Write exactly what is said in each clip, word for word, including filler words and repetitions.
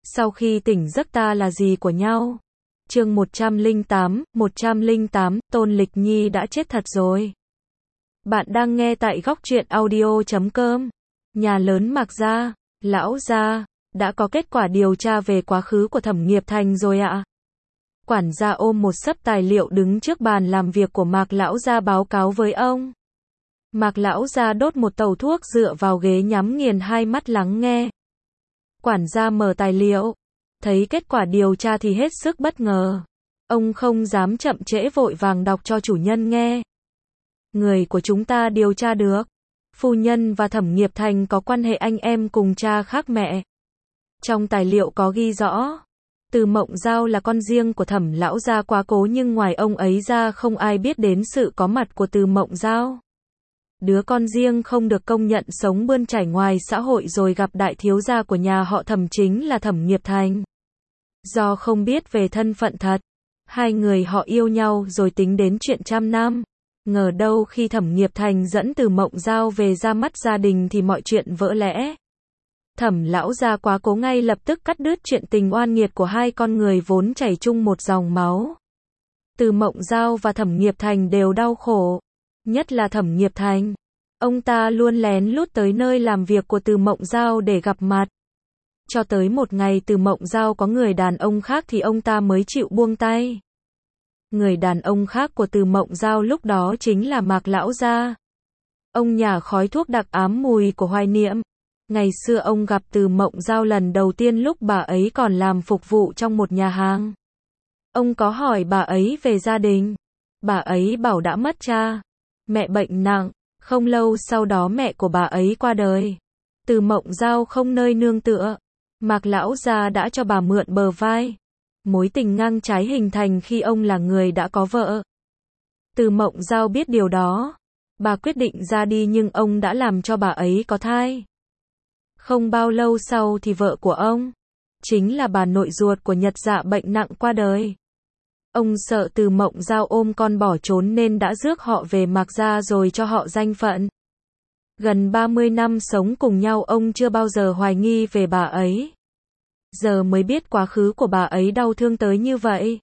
Sau khi tỉnh giấc ta là gì của nhau? Chương một trăm lẻ tám, một trăm lẻ tám, Tôn Lịch Nhi đã chết thật rồi. Bạn đang nghe tại góc truyện audio chấm com. Nhà lớn Mạc gia, lão gia, đã có kết quả điều tra về quá khứ của Thẩm Nghiệp Thành rồi ạ. Quản gia ôm một xấp tài liệu đứng trước bàn làm việc của Mạc lão gia báo cáo với ông. Mạc lão gia đốt một tàu thuốc dựa vào ghế nhắm nghiền hai mắt lắng nghe. Quản gia mở tài liệu, thấy kết quả điều tra thì hết sức bất ngờ. Ông không dám chậm trễ vội vàng đọc cho chủ nhân nghe. Người của chúng ta điều tra được, phu nhân và Thẩm Nghiệp Thành có quan hệ anh em cùng cha khác mẹ. Trong tài liệu có ghi rõ, Từ Mộng Giao là con riêng của Thẩm lão gia quá cố, nhưng ngoài ông ấy ra không ai biết đến sự có mặt của Từ Mộng Giao. Đứa con riêng không được công nhận sống bươn chải ngoài xã hội rồi gặp đại thiếu gia của nhà họ Thẩm chính là Thẩm Nghiệp Thành. Do không biết về thân phận thật, hai người họ yêu nhau rồi tính đến chuyện trăm năm. Ngờ đâu khi Thẩm Nghiệp Thành dẫn Từ Mộng Giao về ra mắt gia đình thì mọi chuyện vỡ lẽ. Thẩm lão gia quá cố ngay lập tức cắt đứt chuyện tình oan nghiệt của hai con người vốn chảy chung một dòng máu. Từ Mộng Giao và Thẩm Nghiệp Thành đều đau khổ. Nhất là Thẩm Nghiệp Thành. Ông ta luôn lén lút tới nơi làm việc của Từ Mộng Giao để gặp mặt. Cho tới một ngày Từ Mộng Giao có người đàn ông khác thì ông ta mới chịu buông tay. Người đàn ông khác của Từ Mộng Giao lúc đó chính là Mạc lão gia. Ông nhả khói thuốc đặc ám mùi của hoài niệm. Ngày xưa ông gặp Từ Mộng Giao lần đầu tiên lúc bà ấy còn làm phục vụ trong một nhà hàng. Ông có hỏi bà ấy về gia đình. Bà ấy bảo đã mất cha, mẹ bệnh nặng, không lâu sau đó mẹ của bà ấy qua đời. Từ Mộng Giao không nơi nương tựa, Mạc lão gia đã cho bà mượn bờ vai. Mối tình ngang trái hình thành khi ông là người đã có vợ. Từ Mộng Giao biết điều đó, bà quyết định ra đi nhưng ông đã làm cho bà ấy có thai. Không bao lâu sau thì vợ của ông, chính là bà nội ruột của Nhật Dạ bệnh nặng qua đời. Ông sợ Từ Mộng Giao ôm con bỏ trốn nên đã rước họ về Mạc gia rồi cho họ danh phận. Gần ba mươi năm sống cùng nhau ông chưa bao giờ hoài nghi về bà ấy. Giờ mới biết quá khứ của bà ấy đau thương tới như vậy.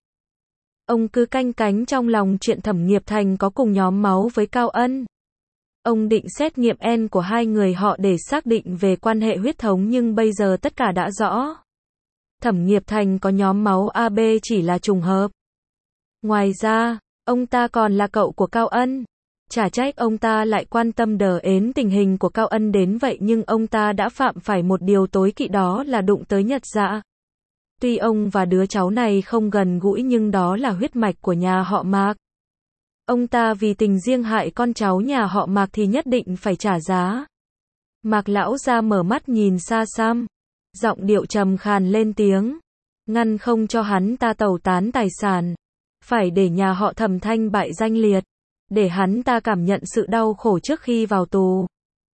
Ông cứ canh cánh trong lòng chuyện Thẩm Nghiệp Thành có cùng nhóm máu với Cao Ân. Ông định xét nghiệm gen của hai người họ để xác định về quan hệ huyết thống nhưng bây giờ tất cả đã rõ. Thẩm Nghiệp Thành có nhóm máu a bê chỉ là trùng hợp. Ngoài ra, ông ta còn là cậu của Cao Ân. Chả trách ông ta lại quan tâm đờ ến tình hình của Cao Ân đến vậy nhưng ông ta đã phạm phải một điều tối kỵ, đó là đụng tới Nhật Dạ. Tuy ông và đứa cháu này không gần gũi nhưng đó là huyết mạch của nhà họ Mạc. Ông ta vì tình riêng hại con cháu nhà họ Mạc thì nhất định phải trả giá. Mạc lão gia mở mắt nhìn xa xăm, giọng điệu trầm khàn lên tiếng, ngăn không cho hắn ta tẩu tán tài sản. Phải để nhà họ Thẩm thanh bại danh liệt, để hắn ta cảm nhận sự đau khổ trước khi vào tù.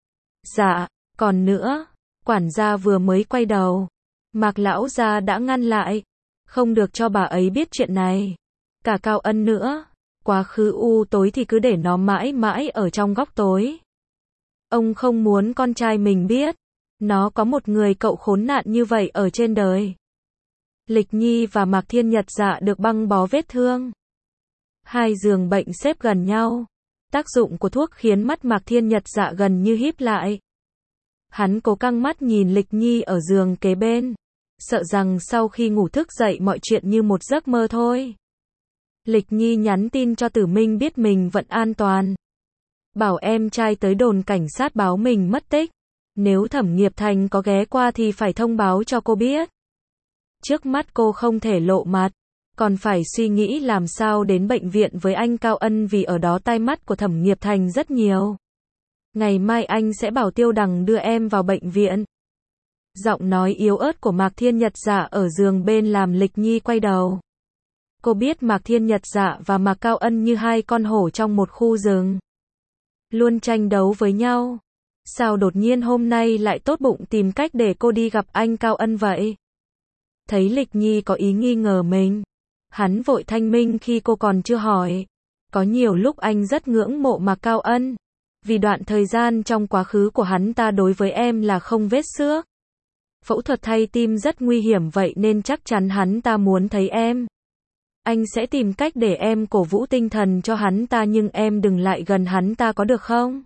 Dạ, còn nữa, quản gia vừa mới quay đầu, Mạc lão gia đã ngăn lại, không được cho bà ấy biết chuyện này. Cả Cao Ân nữa, quá khứ u tối thì cứ để nó mãi mãi ở trong góc tối. Ông không muốn con trai mình biết, nó có một người cậu khốn nạn như vậy ở trên đời. Lịch Nhi và Mạc Thiên Nhật Dạ được băng bó vết thương. Hai giường bệnh xếp gần nhau. Tác dụng của thuốc khiến mắt Mạc Thiên Nhật Dạ gần như híp lại. Hắn cố căng mắt nhìn Lịch Nhi ở giường kế bên, sợ rằng sau khi ngủ thức dậy mọi chuyện như một giấc mơ thôi. Lịch Nhi nhắn tin cho Tử Minh biết mình vẫn an toàn. Bảo em trai tới đồn cảnh sát báo mình mất tích. Nếu Thẩm Nghiệp Thành có ghé qua thì phải thông báo cho cô biết. Trước mắt cô không thể lộ mặt, còn phải suy nghĩ làm sao đến bệnh viện với anh Cao Ân vì ở đó tai mắt của Thẩm Nghiệp Thành rất nhiều. Ngày mai anh sẽ bảo Tiêu Đằng đưa em vào bệnh viện. Giọng nói yếu ớt của Mạc Thiên Nhật Dạ ở giường bên làm Lịch Nhi quay đầu. Cô biết Mạc Thiên Nhật Dạ và Mạc Cao Ân như hai con hổ trong một khu rừng, luôn tranh đấu với nhau. Sao đột nhiên hôm nay lại tốt bụng tìm cách để cô đi gặp anh Cao Ân vậy? Thấy Lịch Nhi có ý nghi ngờ mình, hắn vội thanh minh khi cô còn chưa hỏi. Có nhiều lúc anh rất ngưỡng mộ Mạc Cao Ân, vì đoạn thời gian trong quá khứ của hắn ta đối với em là không vết xước. Phẫu thuật thay tim rất nguy hiểm vậy nên chắc chắn hắn ta muốn thấy em. Anh sẽ tìm cách để em cổ vũ tinh thần cho hắn ta nhưng em đừng lại gần hắn ta có được không?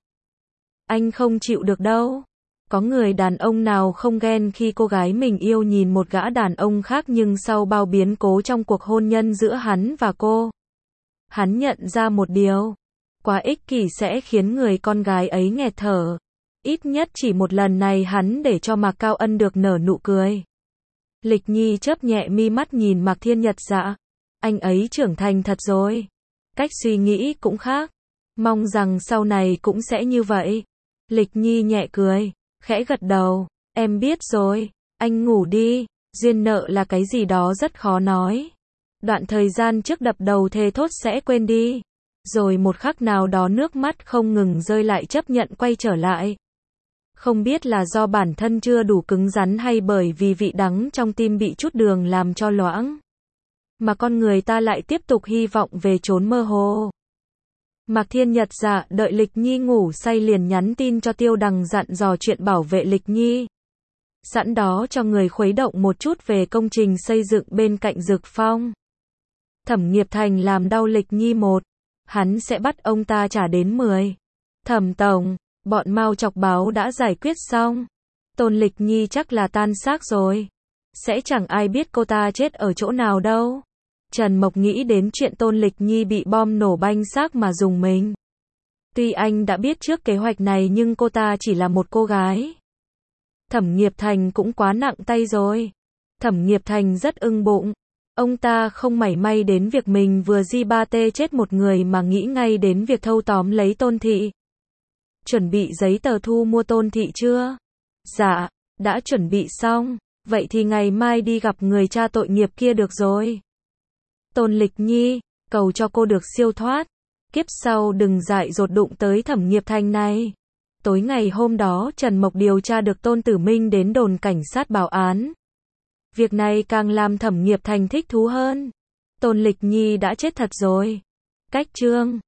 Anh không chịu được đâu. Có người đàn ông nào không ghen khi cô gái mình yêu nhìn một gã đàn ông khác nhưng sau bao biến cố trong cuộc hôn nhân giữa hắn và cô. Hắn nhận ra một điều. Quá ích kỷ sẽ khiến người con gái ấy nghẹt thở. Ít nhất chỉ một lần này hắn để cho Mạc Cao Ân được nở nụ cười. Lịch Nhi chớp nhẹ mi mắt nhìn Mạc Thiên Nhật dạ. Anh ấy trưởng thành thật rồi. Cách suy nghĩ cũng khác. Mong rằng sau này cũng sẽ như vậy. Lịch Nhi nhẹ cười, khẽ gật đầu. Em biết rồi, anh ngủ đi. Duyên nợ là cái gì đó rất khó nói. Đoạn thời gian trước đập đầu thề thốt sẽ quên đi. Rồi một khắc nào đó nước mắt không ngừng rơi lại chấp nhận quay trở lại. Không biết là do bản thân chưa đủ cứng rắn hay bởi vì vị đắng trong tim bị chút đường làm cho loãng. Mà con người ta lại tiếp tục hy vọng về chốn mơ hồ. Mạc Thiên Nhật dạ đợi Lịch Nhi ngủ say liền nhắn tin cho Tiêu Đằng dặn dò chuyện bảo vệ Lịch Nhi. Sẵn đó cho người khuấy động một chút về công trình xây dựng bên cạnh Dực Phong. Thẩm Nghiệp Thành làm đau Lịch Nhi một. Hắn sẽ bắt ông ta trả đến mười. Thẩm tổng, bọn Mao Chọc Báo đã giải quyết xong. Tôn Lịch Nhi chắc là tan xác rồi. Sẽ chẳng ai biết cô ta chết ở chỗ nào đâu. Trần Mộc nghĩ đến chuyện Tôn Lịch Nhi bị bom nổ banh xác mà dùng mình. Tuy anh đã biết trước kế hoạch này nhưng cô ta chỉ là một cô gái. Thẩm Nghiệp Thành cũng quá nặng tay rồi. Thẩm Nghiệp Thành rất ưng bụng. Ông ta không mảy may đến việc mình vừa di ba tê chết một người mà nghĩ ngay đến việc thâu tóm lấy Tôn Thị. Chuẩn bị giấy tờ thu mua Tôn Thị chưa? Dạ, đã chuẩn bị xong. Vậy thì ngày mai đi gặp người cha tội nghiệp kia được rồi. Tôn Lịch Nhi, cầu cho cô được siêu thoát. Kiếp sau đừng dại dột đụng tới Thẩm Nghiệp Thành này. Tối ngày hôm đó Trần Mộc điều tra được Tôn Tử Minh đến đồn cảnh sát báo án. Việc này càng làm Thẩm Nghiệp Thành thích thú hơn. Tôn Lịch Nhi đã chết thật rồi. Cách chương